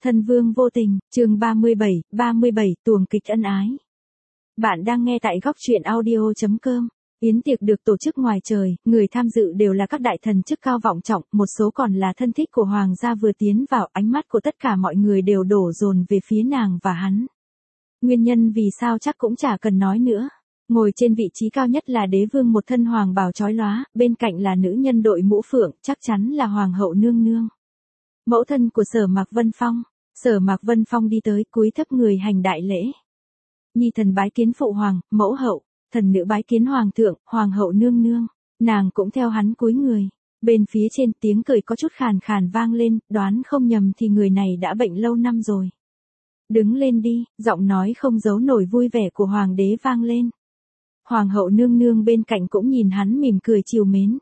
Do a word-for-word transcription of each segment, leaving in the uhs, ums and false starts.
Thân vương vô tình, chương ba mươi bảy, ba mươi bảy tuồng kịch ân ái. Bạn đang nghe tại góc truyện audio chấm com. Yến tiệc được tổ chức ngoài trời, người tham dự đều là các đại thần chức cao vọng trọng, một số còn là thân thích của hoàng gia vừa tiến vào, ánh mắt của tất cả mọi người đều đổ dồn về phía nàng và hắn. Nguyên nhân vì sao chắc cũng chả cần nói nữa. Ngồi trên vị trí cao nhất là đế vương một thân hoàng bào chói lóa, bên cạnh là nữ nhân đội mũ phượng, chắc chắn là hoàng hậu nương nương. Mẫu thân của Sở Mạc Vân Phong. Sở Mạc Vân Phong đi tới, cúi thấp người hành đại lễ. Nhi thần bái kiến phụ hoàng, mẫu hậu, thần nữ bái kiến hoàng thượng, hoàng hậu nương nương. Nàng cũng theo hắn cúi người. Bên phía trên tiếng cười có chút khàn khàn vang lên, đoán không nhầm thì người này đã bệnh lâu năm rồi. Đứng lên đi, giọng nói không giấu nổi vui vẻ của hoàng đế vang lên. Hoàng hậu nương nương bên cạnh cũng nhìn hắn mỉm cười trìu mến.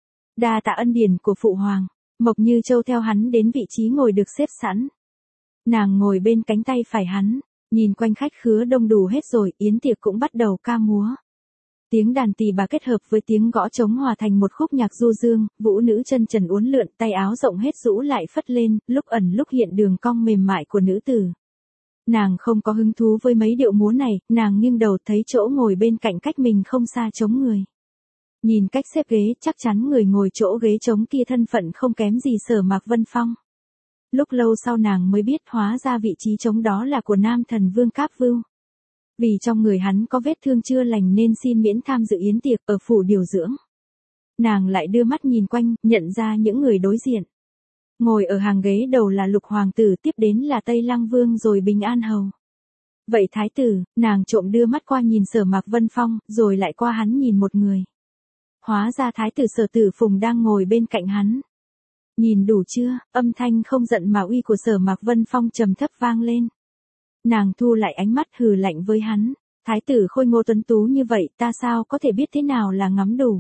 Đa tạ ân điển của phụ hoàng. Mộc Như Châu theo hắn đến vị trí ngồi được xếp sẵn. Nàng ngồi bên cánh tay phải hắn, nhìn quanh khách khứa đông đủ hết rồi, yến tiệc cũng bắt đầu ca múa. Tiếng đàn tỳ bà kết hợp với tiếng gõ trống hòa thành một khúc nhạc du dương, vũ nữ chân trần uốn lượn, tay áo rộng hết rũ lại phất lên, lúc ẩn lúc hiện đường cong mềm mại của nữ tử. Nàng không có hứng thú với mấy điệu múa này, nàng nghiêng đầu thấy chỗ ngồi bên cạnh cách mình không xa trống người. Nhìn cách xếp ghế, chắc chắn người ngồi chỗ ghế trống kia thân phận không kém gì Sở Mạc Vân Phong. Lúc lâu sau nàng mới biết hóa ra vị trí trống đó là của nam thần Vương Cáp Vưu. Vì trong người hắn có vết thương chưa lành nên xin miễn tham dự yến tiệc ở phủ điều dưỡng. Nàng lại đưa mắt nhìn quanh, nhận ra những người đối diện. Ngồi ở hàng ghế đầu là Lục Hoàng tử, tiếp đến là Tây Lăng Vương rồi Bình An Hầu. Vậy thái tử, nàng trộm đưa mắt qua nhìn Sở Mạc Vân Phong, rồi lại qua hắn nhìn một người. Hóa ra thái tử Sở Tử Phùng đang ngồi bên cạnh hắn. Nhìn đủ chưa, âm thanh không giận mà uy của Sở Mạc Vân Phong trầm thấp vang lên. Nàng thu lại ánh mắt hừ lạnh với hắn. Thái tử khôi ngô tuấn tú như vậy, ta sao có thể biết thế nào là ngắm đủ.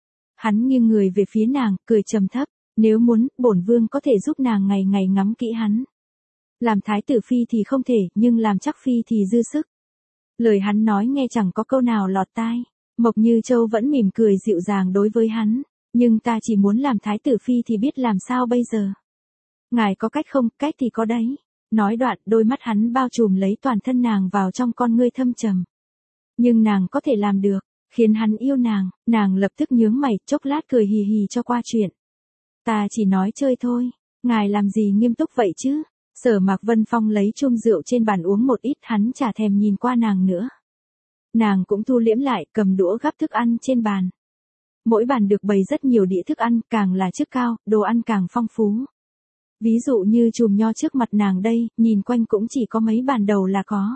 Hắn nghiêng người về phía nàng, cười trầm thấp. Nếu muốn, bổn vương có thể giúp nàng ngày ngày ngắm kỹ hắn. Làm thái tử phi thì không thể, nhưng làm chắc phi thì dư sức. Lời hắn nói nghe chẳng có câu nào lọt tai. Mộc Như Châu vẫn mỉm cười dịu dàng đối với hắn. Nhưng ta chỉ muốn làm thái tử phi thì biết làm sao bây giờ. Ngài có cách không, cách thì có đấy. Nói đoạn, đôi mắt hắn bao trùm lấy toàn thân nàng vào trong con ngươi thâm trầm. Nhưng nàng có thể làm được, khiến hắn yêu nàng, nàng lập tức nhướng mày, chốc lát cười hì hì cho qua chuyện. Ta chỉ nói chơi thôi, ngài làm gì nghiêm túc vậy chứ? Sở Mạc Vân Phong lấy chung rượu trên bàn uống một ít, hắn chả thèm nhìn qua nàng nữa. Nàng cũng thu liễm lại, cầm đũa gắp thức ăn trên bàn. Mỗi bàn được bày rất nhiều đĩa thức ăn, càng là chức cao, đồ ăn càng phong phú. Ví dụ như chùm nho trước mặt nàng đây, nhìn quanh cũng chỉ có mấy bàn đầu là có.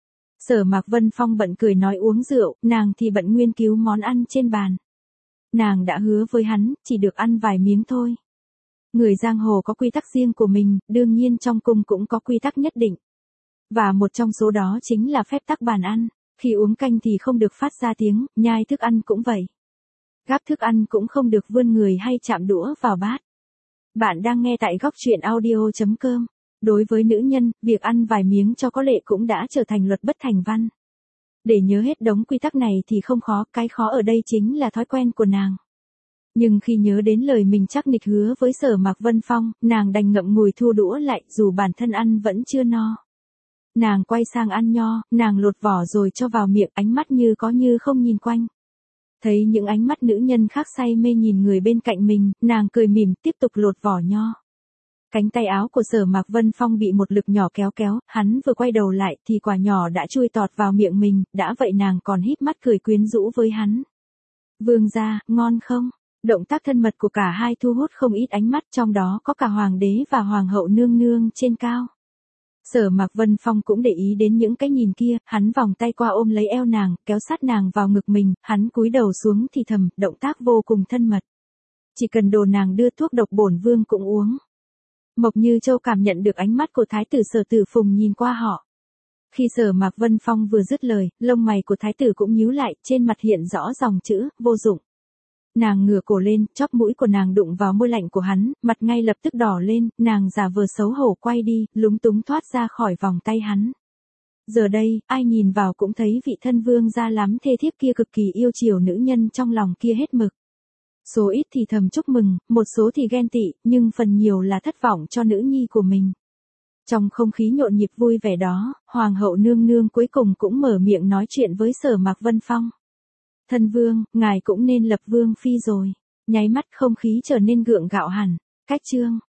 Sở Mạc Vân Phong bận cười nói uống rượu, nàng thì bận nghiên cứu món ăn trên bàn. Nàng đã hứa với hắn, chỉ được ăn vài miếng thôi. Người giang hồ có quy tắc riêng của mình, đương nhiên trong cung cũng có quy tắc nhất định. Và một trong số đó chính là phép tắc bàn ăn. Khi uống canh thì không được phát ra tiếng, nhai thức ăn cũng vậy. Gắp thức ăn cũng không được vươn người hay chạm đũa vào bát. Bạn đang nghe tại góc truyện audio chấm com. Đối với nữ nhân, việc ăn vài miếng cho có lệ cũng đã trở thành luật bất thành văn. Để nhớ hết đống quy tắc này thì không khó, cái khó ở đây chính là thói quen của nàng. Nhưng khi nhớ đến lời mình chắc nịch hứa với Sở Mạc Vân Phong, nàng đành ngậm ngùi thu đũa lại dù bản thân ăn vẫn chưa no. Nàng quay sang ăn nho, nàng lột vỏ rồi cho vào miệng, ánh mắt như có như không nhìn quanh. Thấy những ánh mắt nữ nhân khác say mê nhìn người bên cạnh mình, nàng cười mỉm tiếp tục lột vỏ nho. Cánh tay áo của Sở Mạc Vân Phong bị một lực nhỏ kéo kéo, hắn vừa quay đầu lại thì quả nhỏ đã chui tọt vào miệng mình, đã vậy nàng còn híp mắt cười quyến rũ với hắn. Vương gia, ngon không? Động tác thân mật của cả hai thu hút không ít ánh mắt, trong đó có cả hoàng đế và hoàng hậu nương nương trên cao. Sở Mạc Vân Phong cũng để ý đến những cái nhìn kia, hắn vòng tay qua ôm lấy eo nàng, kéo sát nàng vào ngực mình, hắn cúi đầu xuống thì thầm, động tác vô cùng thân mật. Chỉ cần đồ nàng đưa thuốc độc bổn vương cũng uống. Mộc Như Châu cảm nhận được ánh mắt của thái tử Sở Tử Phùng nhìn qua họ. Khi Sở Mạc Vân Phong vừa dứt lời, lông mày của thái tử cũng nhíu lại, trên mặt hiện rõ dòng chữ, vô dụng. Nàng ngửa cổ lên, chóp mũi của nàng đụng vào môi lạnh của hắn, mặt ngay lập tức đỏ lên, nàng giả vờ xấu hổ quay đi, lúng túng thoát ra khỏi vòng tay hắn. Giờ đây, ai nhìn vào cũng thấy vị thân vương gia lắm thê thiếp kia cực kỳ yêu chiều nữ nhân trong lòng kia hết mực. Số ít thì thầm chúc mừng, một số thì ghen tị, nhưng phần nhiều là thất vọng cho nữ nhi của mình. Trong không khí nhộn nhịp vui vẻ đó, Hoàng hậu nương nương cuối cùng cũng mở miệng nói chuyện với Sở Mạc Vân Phong. Thân vương, ngài cũng nên lập vương phi rồi. Nháy mắt không khí trở nên gượng gạo hẳn. Cách chương